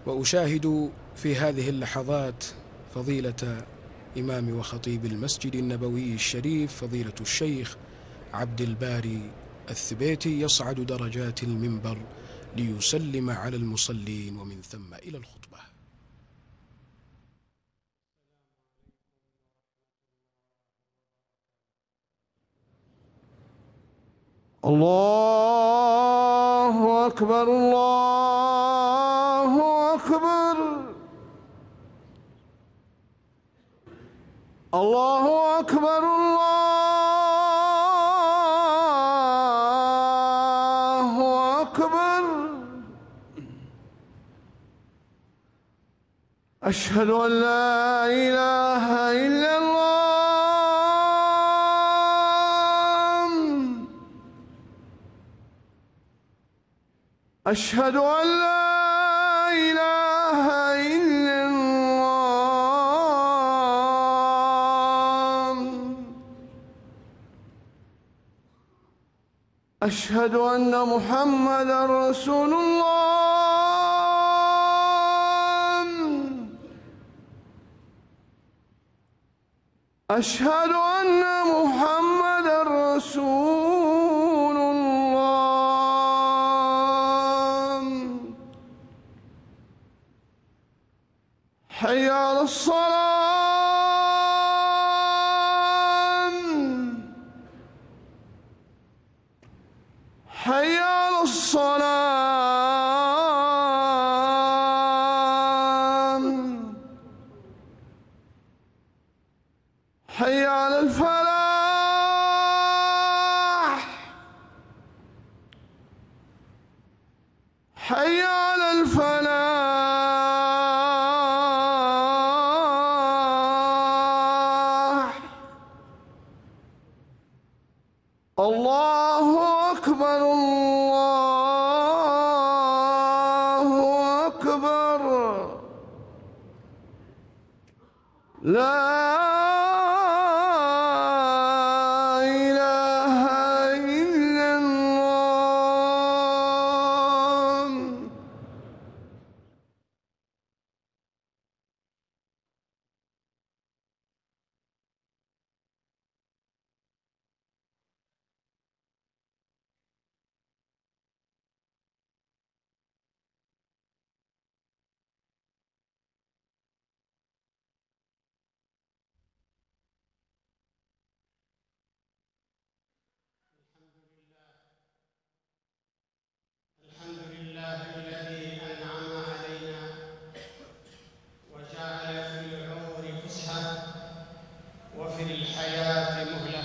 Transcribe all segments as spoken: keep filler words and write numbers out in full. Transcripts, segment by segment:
وأشاهد في هذه اللحظات فضيلة إمام وخطيب المسجد النبوي الشريف فضيلة الشيخ عبد الباري الثبيتي يصعد درجات المنبر ليسلم على المصلين ومن ثم إلى الخطبة. الله أكبر الله أكبر الله أكبر الله أكبر. أشهد أن لا إله إلا الله. أشهد أن لا إله إلا الله. أشهد أن محمدًا رسول الله. أشهد أن محمدًا رسول الله. حي على الصلاة. حي على الصلاة. حي على الفلاح. حي على الفلاح. الله أكبر الله أكبر. لا إله إلا الله. الحمد لله الذي أنعم علينا وجعل في العمر فسحة وفي الحياة مهلة.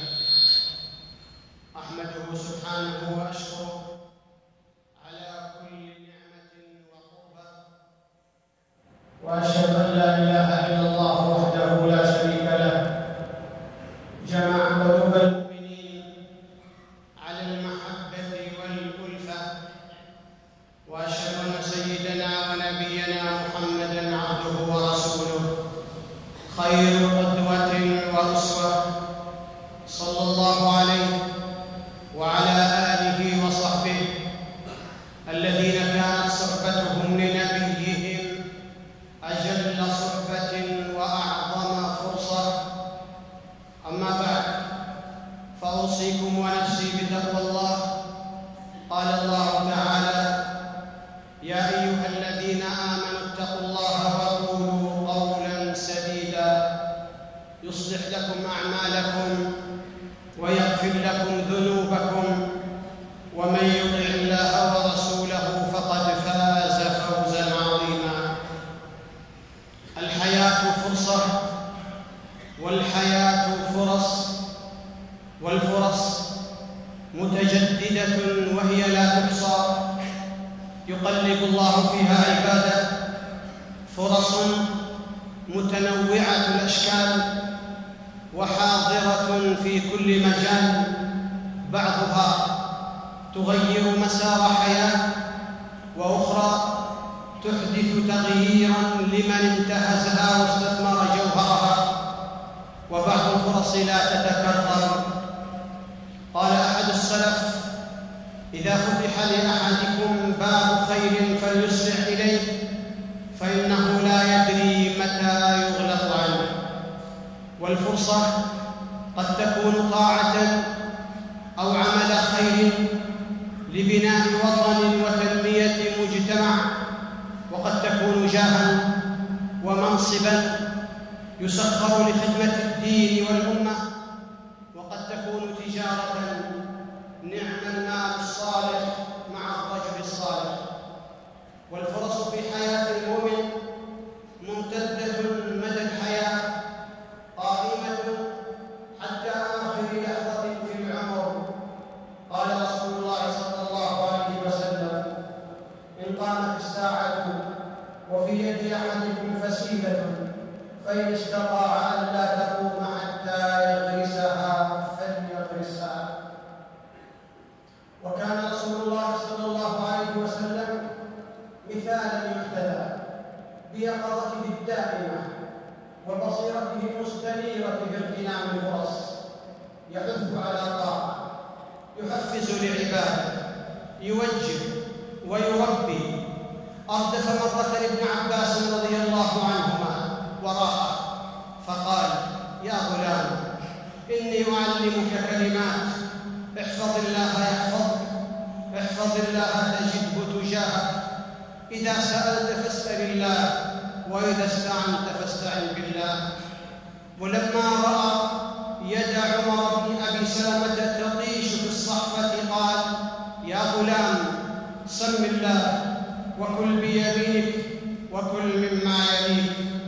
أحمده سبحانه وأشكره على كل نعمة وقربة، وأشهد أن لا إله إلا الله وحده لا شريك له جمع قلوب المؤمنين على المحبة والألفة. وأشهد أن سيدنا ونبينا محمدًا عبده ورسوله خير قدوة وأسوة صلى الله عليه وعلى آله وصحبه الذين كانت صحبتهم لنبيهم أجل صحبة وأعظم فرصة. أما بعد، فأوصيكم ونفسي بتقوى الله. قال الله تعالى: يا أيها الذين آمنوا اتقوا الله وقولوا قولاً سديداً يصلح لكم أعمالكم ويغفر لكم ذنوبكم، ومن يطع الله ورسوله فقد فاز فوزاً عظيماً. الحياة فرصة، والحياة فرص، والفرص متجددة وهي لا تحصى. يقلب الله فيها عباده فرص متنوعة الأشكال وحاضرة في كل مجال، بعضها تغير مسار حياة، وأخرى تحدث تغييراً لمن انتهزها واستثمر جوهرها، وبعض الفرص لا تتكرر. قال أحد السلف: إذا فتح لأحدكم باب خير فليسرع إليه، الفرصة قد تكون طاعة أو عمل خير لبناء وطن وتنمية مجتمع، وقد تكون جاها ومنصبا يسخر لخدمة الدين والأمة، وقد تكون تجارة نعم المال الصالح مع الرجل الصالح. والفرص في حياة المؤمن ممتدة مدى الحياة، قائمة حتى آخر لحظة في العمر. قال رسول الله صلى الله عليه وسلم: إن قامت الساعة وفي يد أحدكم فسيلة فإن استطاع أن لا تقوم حتى يغرسها فليغرسها. وكان رسول الله صلى الله عليه وسلم مثالا يحتذى بيقظته الدائمة وبصيرته المستنيرة باغتنام الفرص، يحث على طاعة، يحفز لعباده، يوجه ويربي. أردف مرة ابن عباس رضي الله عنهما وراءه فقال: يا غلام، إني أعلمك كلمات، احفظ الله يحفظك، احفظ الله تجده تجاهك، إذا سألت فاسأل الله، وإذا استعنت فاستعن بالله. ولما رأى يد عمر بن أبي سلمة تطيش في الصحفة قال: يا غلام، سم الله وكل بيمينك وكل مما يليك.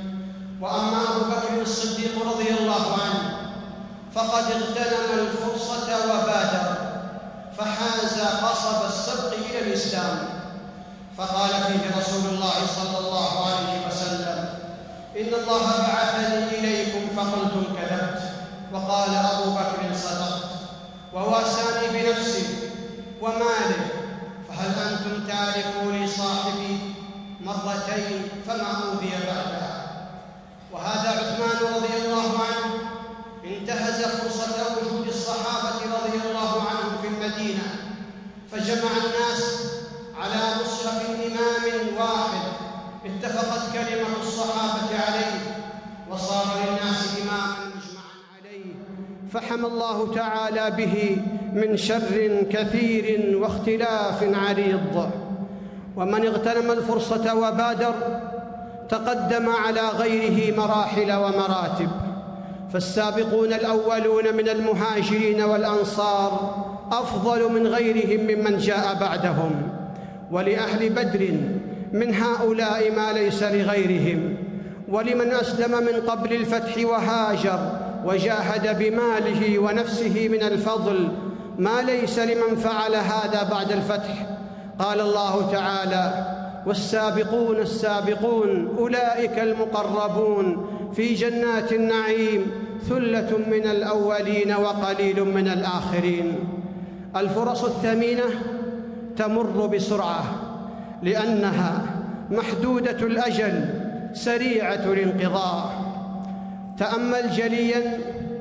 وأما أبو بكر الصديق رضي الله عنه فقد اغتنم الفرصة وبادر، فحاز قصب السبق إلى الإسلام. فقال فيه رسول الله صلى الله عليه وسلم: إن الله بعثني إليكم فقلتم كذبت. وقال أبو بكر: صدقت. وواساني بنفسه وماله، فهل أنتم تاركوا لي صاحبي مرتين فما أوذي بعدها. وهذا عثمان رضي الله عنه انتهز فرصة وجود الصحابة رضي الله عنهم في المدينة، فجمع الناس على مصحف إمام واحد اتفقت كلمة الصحابة عليه، وصار للناس إماما مجمعا عليه، فحمى الله تعالى به من شر كثير واختلاف عريض. ومن اغتنم الفرصة وبادر تقدم على غيره مراحل ومراتب. فالسابقون الأولون من المهاجرين والأنصار أفضل من غيرهم ممن جاء بعدهم. ولأهل بدر من هؤلاء ما ليس لغيرهم. ولمن أسلم من قبل الفتح وهاجر وجاهد بماله ونفسه من الفضل ما ليس لمن فعل هذا بعد الفتح. قال الله تعالى: والسابقون السابقون أولئك المقربون في جنات النعيم ثلة من الأولين وقليل من الآخرين. الفرص الثمينة تمر بسرعة لأنها محدودة الأجل سريعة الانقضاء. تأمل جلياً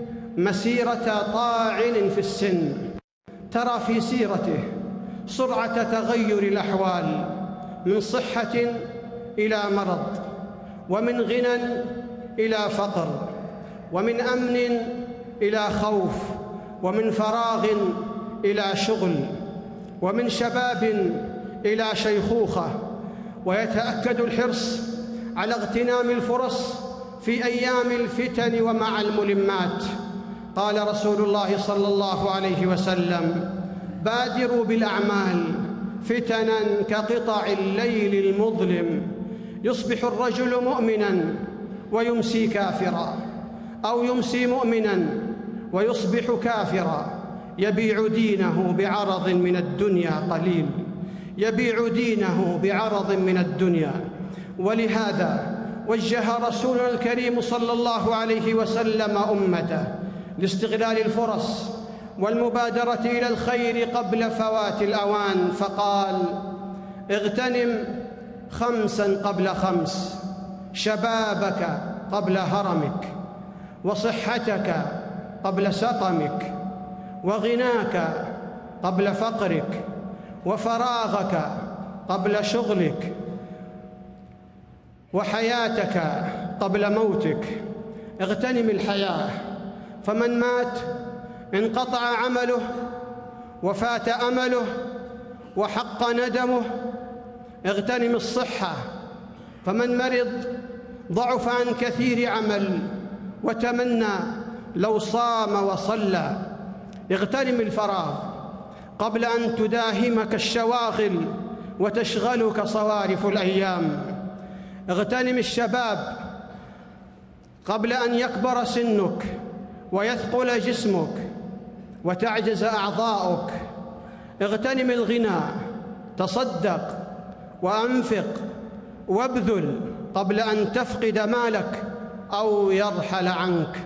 مسيرة طاعن في السن، ترى في سيرته سرعة تغير الأحوال، من صحة إلى مرض، ومن غنى إلى فقر، ومن أمن إلى خوف، ومن فراغ إلى شغل، ومن شباب إلى شيخوخة. ويتأكد الحرص على اغتنام الفرص في أيام الفتن ومع الملمات. قال رسول الله صلى الله عليه وسلم: بادروا بالأعمال فتنا كقطع الليل المظلم، يصبح الرجل مؤمنا ويمسي كافرا، أو يمسي مؤمنا ويصبح كافرا، يبيع دينه بعرض من الدنيا قليل، يبيع دينه بعرض من الدنيا. ولهذا وجه رسولنا الكريم صلى الله عليه وسلم أمته لاستغلال الفرص والمبادرة إلى الخير قبل فوات الأوان، فقال: اغتنم خمسا قبل خمس، شبابك قبل هرمك، وصحتك قبل سقمك، وغناك قبل فقرك، وفراغك قبل شغلك، وحياتك قبل موتك. اغتنم الحياة فمن مات انقطع عمله وفات أمله وحق ندمه. اغتنم الصحة، فمن مرض ضعف عن كثير عمل وتمنى لو صام وصلى. اغتنم الفراغ قبل أن تداهمك الشواغل وتشغلك صوارف الأيام. اغتنم الشباب قبل أن يكبر سنك ويثقل جسمك وتعجز أعضاؤك. اغتنم الغنى، تصدق وأنفق وابذل قبل أن تفقد مالك أو يرحل عنك.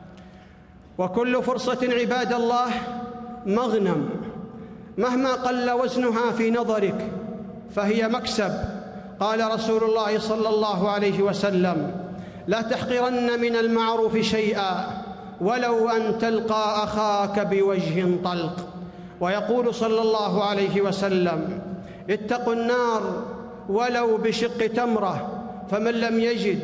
وكل فرصة عباد الله مغنم، مهما قل وزنها في نظرك فهي مكسب. قال رسول الله صلى الله عليه وسلم: لا تحقرن من المعروف شيئا ولو أن تلقى أخاك بوجه طلق. ويقول صلى الله عليه وسلم: اتقوا النار ولو بشق تمرة، فمن لم يجد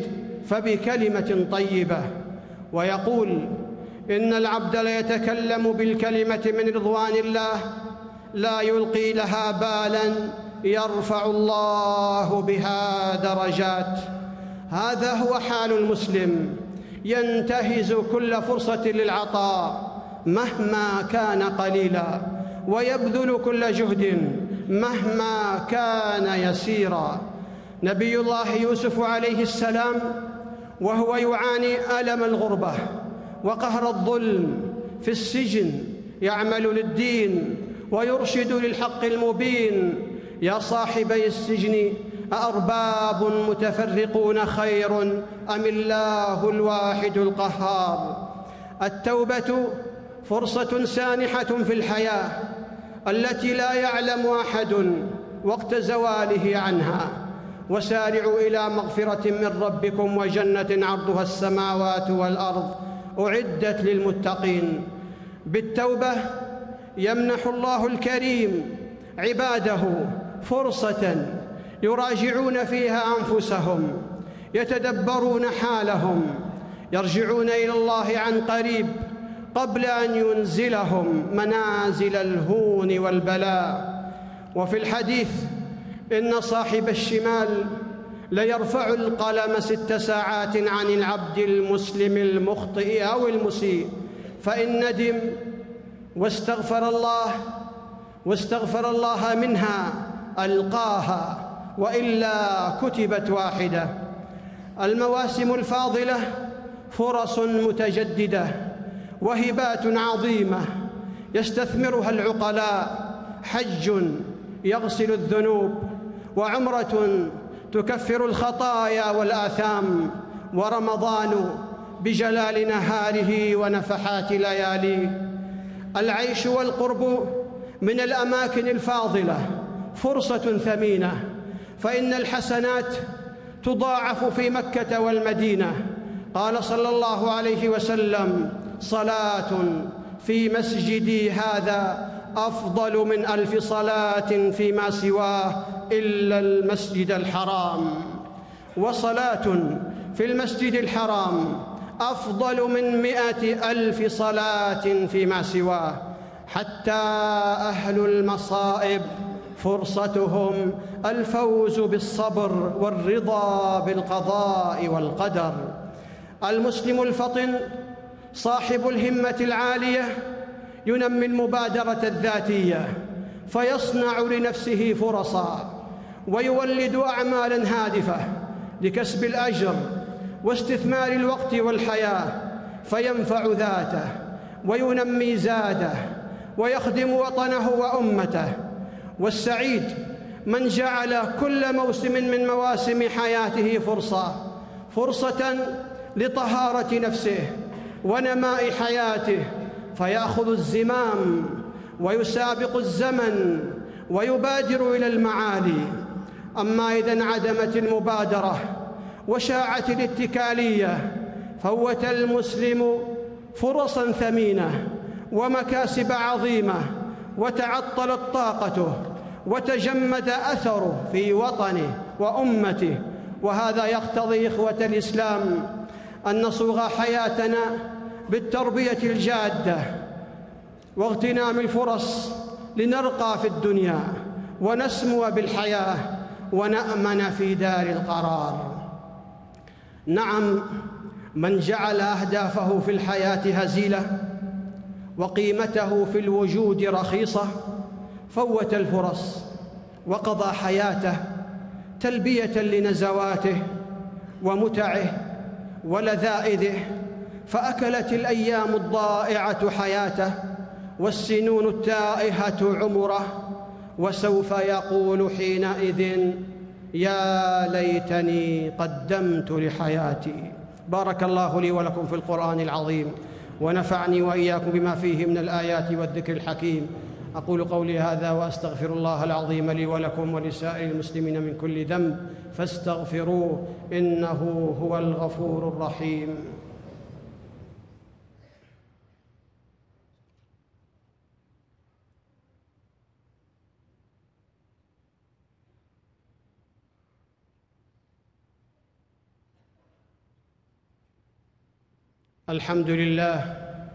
فبكلمة طيبة. ويقول: إن العبد ليتكلم بالكلمة من رضوان الله لا يلقي لها بالا يرفع الله بها درجات. هذا هو حال المسلم، ينتهز كل فرصة للعطاء مهما كان قليلا، ويبذل كل جهد مهما كان يسيرا. نبي الله يوسف عليه السلام وهو يعاني ألم الغربة وقهر الظلم في السجن يعمل للدين ويرشد للحق المبين: يا صاحبي السجن أأرباب متفرقون خير أم الله الواحد القهار. التوبة فرصة سانحة في الحياة التي لا يعلم أحد وقت زواله عنها. وسارعوا إلى مغفرة من ربكم وجنة عرضها السماوات والأرض أعدت للمتقين. بالتوبة يمنح الله الكريم عباده فرصة يراجعون فيها أنفسهم، يتدبرون حالهم، يرجعون إلى الله عن قريب قبل أن ينزلهم منازل الهون والبلاء. وفي الحديث: إن صاحب الشمال ليرفع القلم ست ساعات عن العبد المسلم المخطئ أو المسيء، فإن ندم واستغفر الله واستغفر الله منها ألقاها، وإلا كتبت واحدة. المواسم الفاضلة فرص متجددة وهبات عظيمة يستثمرها العقلاء: حج يغسل الذنوب، وعمرة تكفر الخطايا والآثام، ورمضان بجلال نهاره ونفحات لياليه. العيش والقرب من الأماكن الفاضلة فرصة ثمينة، فإن الحسنات تضاعف في مكة والمدينة. قال صلى الله عليه وسلم: صلاة في مسجدي هذا أفضل من ألف صلاة فيما سواه إلا المسجد الحرام، وصلاة في المسجد الحرام أفضل من مئة ألف صلاة فيما سواه. حتى أهل المصائب فرصتهم الفوز بالصبر والرضا بالقضاء والقدر. المسلم الفطن صاحب الهمة العالية ينمي المبادرة الذاتية، فيصنع لنفسه فرصا ويولد أعمالا هادفة لكسب الأجر واستثمار الوقت والحياة، فينفع ذاته وينمي زاده ويخدم وطنه وأمته. والسعيد من جعل كل موسم من مواسم حياته فرصة فرصة لطهارة نفسه ونماء حياته، فيأخذ الزمام ويسابق الزمن ويبادر إلى المعالي. أما إذا انعدمت المبادرة وشاعت الاتكالية، فوت المسلم فرصا ثمينة ومكاسب عظيمة، وتعطلت طاقته وتجمد أثره في وطنه وأمته. وهذا يقتضي إخوة الإسلام أن نصوغ حياتنا بالتربية الجادة واغتنام الفرص لنرقى في الدنيا ونسمو بالحياة ونأمن في دار القرار. نعم، من جعل أهدافه في الحياة هزيلة وقيمته في الوجود رخيصة فوت الفرص وقضى حياته تلبية لنزواته ومتعه ولذائذه، فأكلت الأيام الضائعة حياته والسنون التائهة عمره، وسوف يقول حينئذ يا ليتني قدمت لحياتي. بارك الله لي ولكم في القرآن العظيم، ونفعني وإياكم بما فيه من الآيات والذكر الحكيم. أقول قولي هذا وأستغفر الله العظيم لي ولكم ولسائر المسلمين من كل ذنب فاستغفروه إنه هو الغفور الرحيم. الحمد لله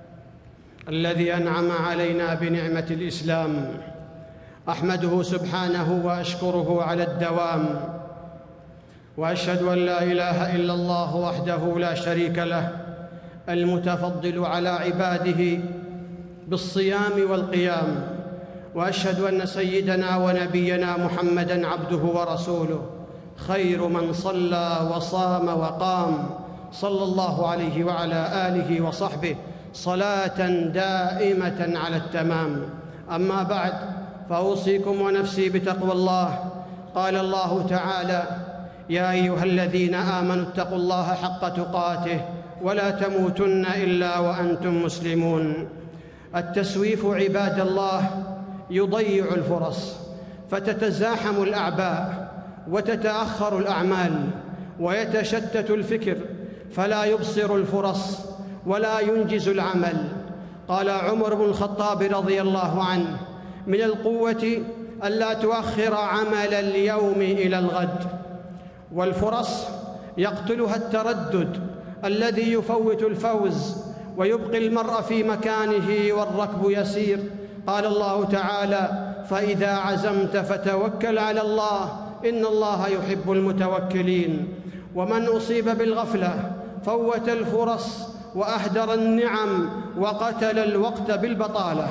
الذي أنعم علينا بنعمة الإسلام، أحمده سبحانه وأشكره على الدوام، وأشهد أن لا إله إلا الله وحده لا شريك له المتفضل على عباده بالصيام والقيام، وأشهد أن سيدنا ونبينا محمدًا عبده ورسوله خير من صلى وصام وقام، صلى الله عليه وعلى آله وصحبه صلاة دائمة على التمام. أما بعد، فأوصيكم ونفسي بتقوى الله. قال الله تعالى: يا أيها الذين آمنوا اتقوا الله حق تقاته ولا تموتن إلا وأنتم مسلمون. التسويف عباد الله يضيع الفرص، فتتزاحم الأعباء وتتأخر الأعمال ويتشتت الفكر، فلا يبصر الفرص ولا ينجز العمل. قال عمر بن الخطاب رضي الله عنه: من القوة ألا تؤخر عمل اليوم إلى الغد. والفرص يقتلها التردد الذي يفوت الفوز ويبقي المرء في مكانه والركب يسير. قال الله تعالى: فإذا عزمت فتوكل على الله إن الله يحب المتوكلين. ومن أصيب بالغفلة فوت الفرص وأهدر النعم وقتل الوقت بالبطالة.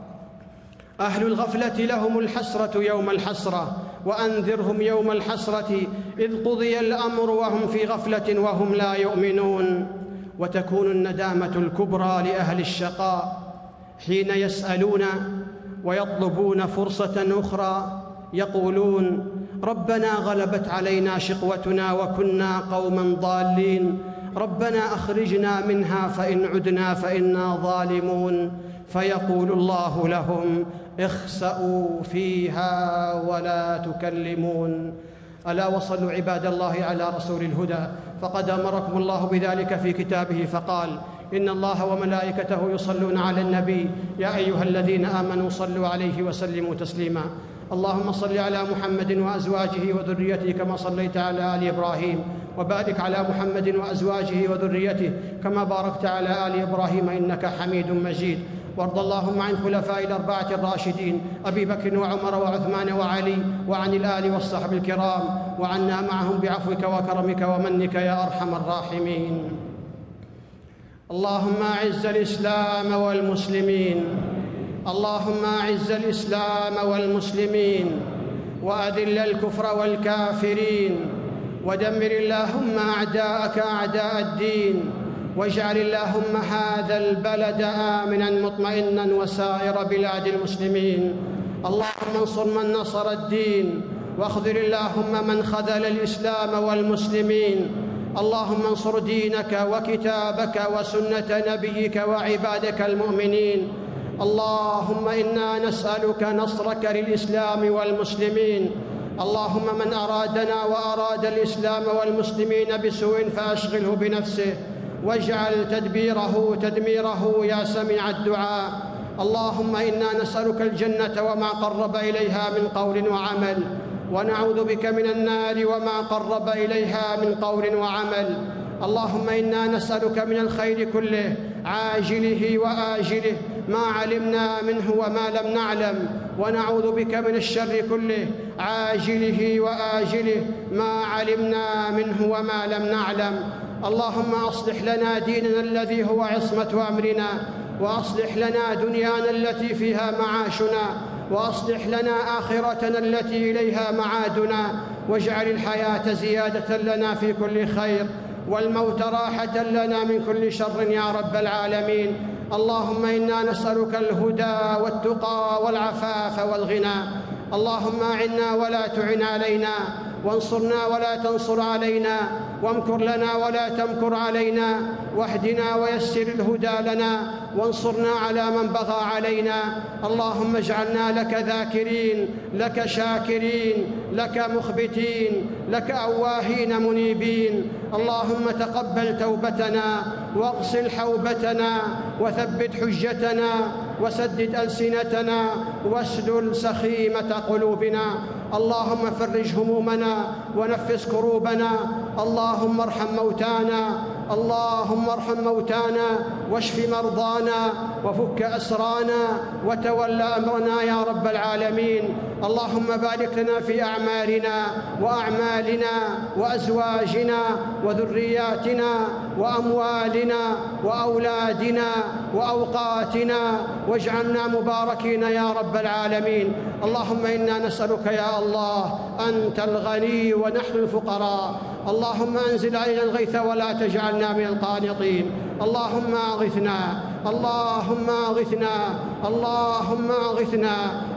أهل الغفلة لهم الحسرة يوم الحسرة، وأنذرهم يوم الحسرة إذ قضي الأمر وهم في غفلة وهم لا يؤمنون. وتكون الندامة الكبرى لأهل الشقاء حين يسألون ويطلبون فرصة أخرى، يقولون: ربنا غلبت علينا شقوتنا وكنا قوما ضالين، ربنا أخرجنا منها فإن عدنا فإنا ظالمون. فيقول الله لهم: اخسأوا فيها ولا تكلمون. ألا وصلوا عباد الله على رسول الهدى، فقد أمركم الله بذلك في كتابه فقال: إن الله وملائكته يصلون على النبي يا أيها الذين آمنوا صلوا عليه وسلموا تسليما. اللهم صل على محمد وأزواجه وذريته كما صليت على آل إبراهيم، وبارك على محمد وأزواجه وذريته كما باركت على آل إبراهيم إنك حميد مجيد. وارض اللهم عن الخلفاء الأربعة الراشدين أبي بكر وعمر وعثمان وعلي، وعن الآل والصحب الكرام، وعنا معهم بعفوك وكرمك ومنك يا أرحم الراحمين. اللهم أعز الإسلام والمسلمين، اللهم أعز الإسلام والمسلمين، وأذل الكفر والكافرين، ودمر اللهم أعداءك أعداء الدين، واجعل اللهم هذا البلد آمناً مطمئناً وسائر بلاد المسلمين. اللهم انصر من نصر الدين، واخذل اللهم من خذل الإسلام والمسلمين. اللهم انصر دينك وكتابك وسنة نبيك وعبادك المؤمنين. اللهم إنا نسألك نصرك للإسلام والمسلمين. اللهم من أرادنا وأراد الإسلام والمسلمين بسوء فأشغله بنفسه، واجعل تدبيره تدميره يا سميع الدعاء. اللهم إنا نسألك الجنة وما قرب إليها من قول وعمل، ونعوذ بك من النار وما قرب إليها من قول وعمل. اللهم إنا نسألك من الخير كله عاجله وآجله ما علمنا منه وما لم نعلم، ونعوذ بك من الشر كله عاجله وآجله ما علمنا منه وما لم نعلم. اللهم أصلح لنا ديننا الذي هو عصمة أمرنا، وأصلح لنا دنيانا التي فيها معاشنا، وأصلح لنا آخرتنا التي إليها معادنا، واجعل الحياة زيادة لنا في كل خير، والموت راحة لنا من كل شر يا رب العالمين. اللهم إنا نسألك الهدى والتقى والعفاف والغنى. اللهم أعنا ولا تعن علينا، وانصرنا ولا تنصر علينا، وامكر لنا ولا تمكر علينا، واهدنا ويسر الهدى لنا، وانصرنا على من بغى علينا. اللهم اجعلنا لك ذاكرين، لك شاكرين، لك مخبتين، لك أواهين منيبين. اللهم تقبل توبتنا، واغسل حوبتنا، وثبت حجتنا، وسدد ألسنتنا، واسلل سخيمة قلوبنا. اللهم فرج همومنا، ونفس كروبنا. اللهم ارحم موتانا، اللهم ارحم موتانا، واشف مرضانا، وفك أسرانا، وتول أمرنا يا رب العالمين. اللهم بارك لنا في أعمالنا وأعمالنا وأزواجنا وذرياتنا وأموالنا وأولادنا وأوقاتنا، واجعلنا مباركين يا رب العالمين. اللهم إنا نسألك يا الله، أنت الغني ونحن الفقراء، اللهم أنزل علينا الغيث ولا تجعلنا من القانطين. اللهم أغثنا، اللهم أغثنا، اللهم أغثنا،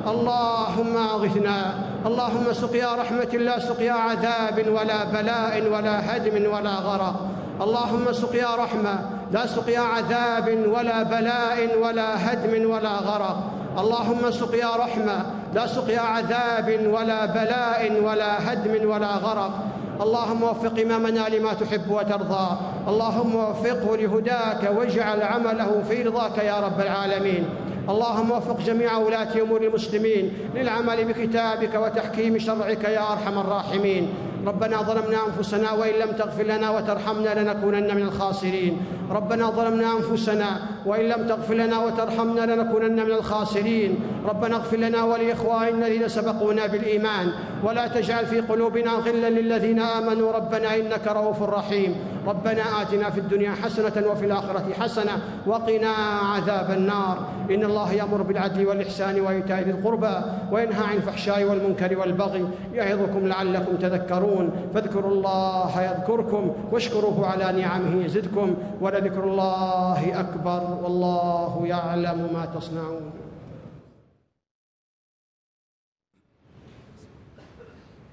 اللهم أغثنا. اللهم سقيا رحمة لا سقيا عذاب ولا بلاء ولا هدم ولا غرق. اللهم سقيا رحمة لا سقيا عذاب ولا بلاء ولا هدم ولا غرق. اللهم سقيا رحمة لا سقيا عذاب ولا بلاء ولا هدم ولا غرق. اللهم وفق إمامنا لما تحب وترضى، اللهم وفقه لهداك، واجعل عمله في رضاك يا رب العالمين. اللهم وفق جميع ولاة أمور المسلمين للعمل بكتابك وتحكيم شرعك يا أرحم الراحمين. ربنا ظلمنا أنفسنا وإن لم تغفر لنا وترحمنا لنكونن من الخاسرين. ربنا ظلمنا أنفسنا وإن لم تغفر لنا وترحمنا لنكونن من الخاسرين. ربنا اغفر لنا ولإخواننا الذين سبقونا بالإيمان، ولا تجعل في قلوبنا غلا للذين آمنوا ربنا إنك رؤوف رحيم. ربنا آتنا في الدنيا حسنة وفي الآخرة حسنة وقنا عذاب النار. إن الله يأمر بالعدل والإحسان وإيتاء ذي القربى، وينهى عن الفحشاء والمنكر والبغي، يعظكم لعلكم تذكرون. فاذكروا الله يذكركم، واشكروه على نعمه يزدكم، ولذكر الله أكبر، والله يعلم ما تصنعون.